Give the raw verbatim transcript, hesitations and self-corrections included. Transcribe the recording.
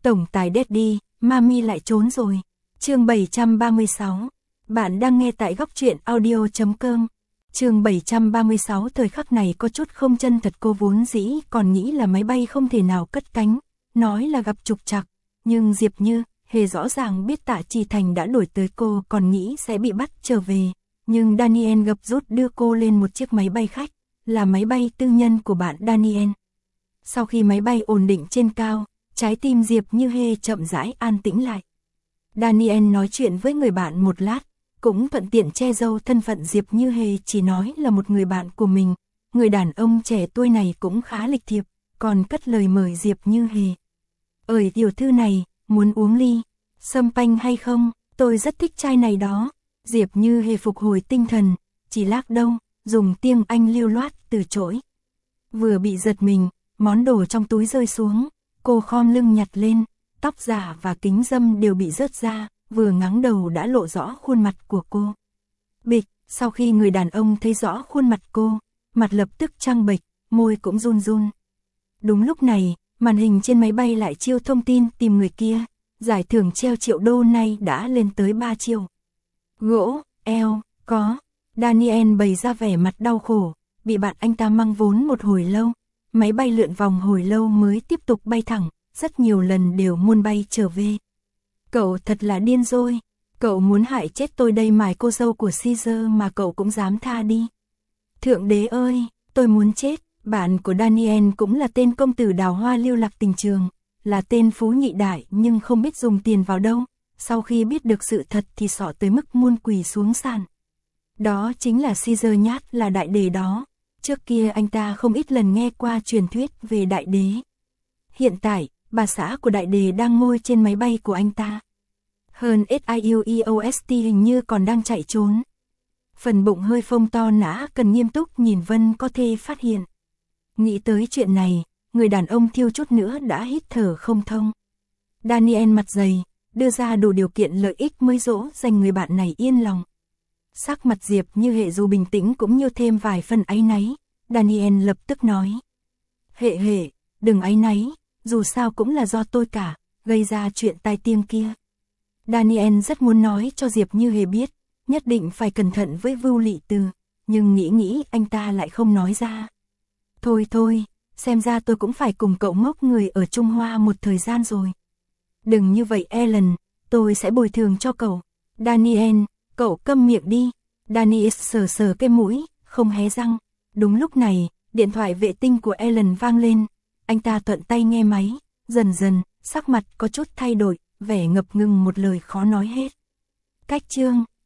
Tổng tài Daddy, Mami lại trốn rồi. Chương bảy trăm ba mươi sáu. Bạn đang nghe tại góc truyện audio chấm com. Chương bảy trăm ba mươi sáu. Thời khắc này có chút không chân thật, cô vốn dĩ còn nghĩ là máy bay không thể nào cất cánh, nói là gặp trục trặc, nhưng Diệp Như Hề rõ ràng biết Tạ Trì Thành đã đuổi tới, cô còn nghĩ sẽ bị bắt trở về, nhưng Daniel gấp rút đưa cô lên một chiếc máy bay khách, là máy bay tư nhân của bạn Daniel. Sau khi máy bay ổn định trên cao, trái tim Diệp Như Hề chậm rãi an tĩnh lại. Daniel nói chuyện với người bạn một lát, cũng thuận tiện che giấu thân phận Diệp Như Hề chỉ nói là một người bạn của mình. Người đàn ông trẻ tuổi này cũng khá lịch thiệp, còn cất lời mời Diệp Như Hề. "Ơi tiểu thư này, muốn uống ly sâm panh hay không? Tôi rất thích chai này đó." Diệp Như Hề phục hồi tinh thần, chỉ lắc đầu, dùng tiếng Anh lưu loát từ chối. Vừa bị giật mình, món đồ trong túi rơi xuống, cô khom lưng nhặt lên, tóc giả và kính râm đều bị rớt ra, vừa ngẩng đầu đã lộ rõ khuôn mặt của cô. Bịch, sau khi người đàn ông thấy rõ khuôn mặt cô, mặt lập tức trắng bệch, môi cũng run run. Đúng lúc này, màn hình trên máy bay lại chiếu thông tin tìm người kia, giải thưởng treo triệu đô nay đã lên tới ba triệu. Gỗ, eo, có. Daniel bày ra vẻ mặt đau khổ, bị bạn anh ta mang vốn một hồi lâu. Máy bay lượn vòng hồi lâu mới tiếp tục bay thẳng, rất nhiều lần đều muốn bay trở về. Cậu thật là điên rồi, cậu muốn hại chết tôi đây, mài cô dâu của Caesar mà cậu cũng dám tha đi. Thượng đế ơi, tôi muốn chết. Bạn của Daniel cũng là tên công tử đào hoa lưu lạc tình trường, là tên phú nhị đại nhưng không biết dùng tiền vào đâu, sau khi biết được sự thật thì xỏ tới mức muôn quỳ xuống sàn. Đó chính là Caesar nhát là đại đế đó. Trước kia anh ta không ít lần nghe qua truyền thuyết về đại đế. Hiện tại, bà xã của đại đế đang ngồi trên máy bay của anh ta. Hơn Siueost hình như còn đang chạy trốn. Phần bụng hơi phông to nã cần nghiêm túc nhìn Vân có thể phát hiện. Nghĩ tới chuyện này, người đàn ông thiêu chút nữa đã hít thở không thông. Daniel mặt dày, đưa ra đủ điều kiện lợi ích mới dỗ dành người bạn này yên lòng. Sắc mặt Diệp Như Hề dù bình tĩnh cũng như thêm vài phần áy náy. Daniel lập tức nói: "Hệ hệ, đừng áy náy, dù sao cũng là do tôi cả, gây ra chuyện tai tiếng kia." Daniel rất muốn nói cho Diệp Như Hề biết, nhất định phải cẩn thận với Vưu Lị Từ, nhưng nghĩ nghĩ anh ta lại không nói ra. "Thôi thôi, xem ra tôi cũng phải cùng cậu ngốc người ở Trung Hoa một thời gian rồi." "Đừng như vậy Ellen, tôi sẽ bồi thường cho cậu." "Daniel, cậu câm miệng đi." Daniel sờ sờ cái mũi, không hé răng. Đúng lúc này, điện thoại vệ tinh của Ellen vang lên. Anh ta thuận tay nghe máy, dần dần, sắc mặt có chút thay đổi, vẻ ngập ngừng một lời khó nói hết. Cách chương